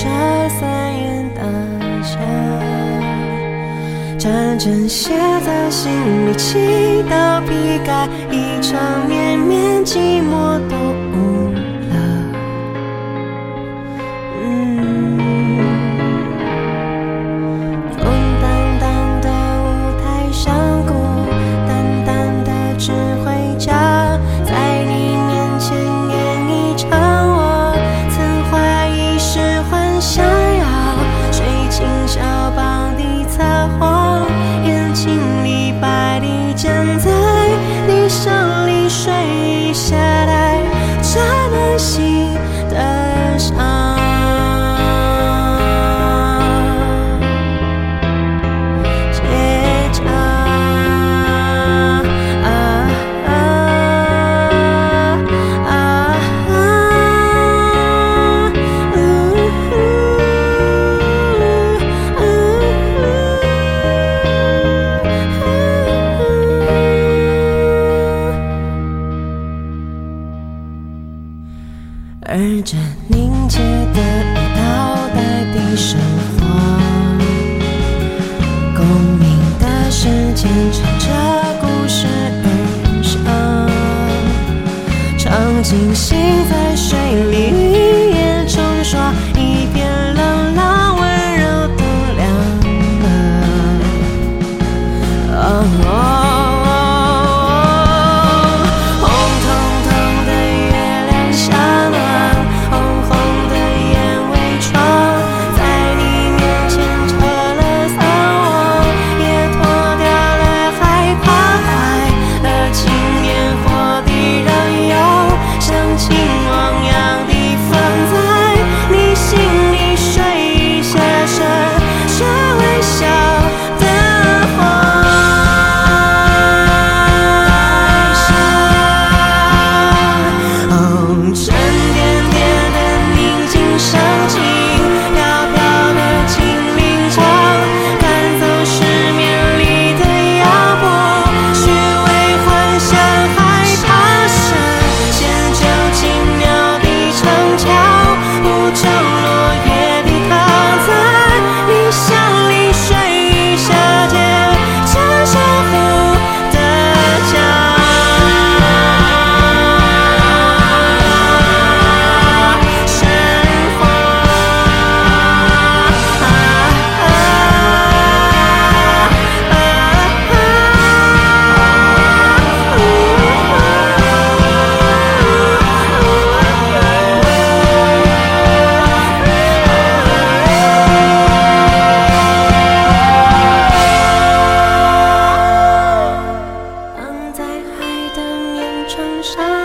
这3言大笑，真正写在心里，气到皮盖，一场绵绵寂寞都无了。空荡荡的舞台上，孤单单的指挥家，在你面前演一场我曾怀疑是幻想，要水晶小帮你撒谎，眼睛里白的剪在你手里水下来，这暖心的伤。而这凝结的一道代替生活，共鸣的时间乘着故事而上，场景心在水里语言冲刷，一片冷浪温柔的凉了。上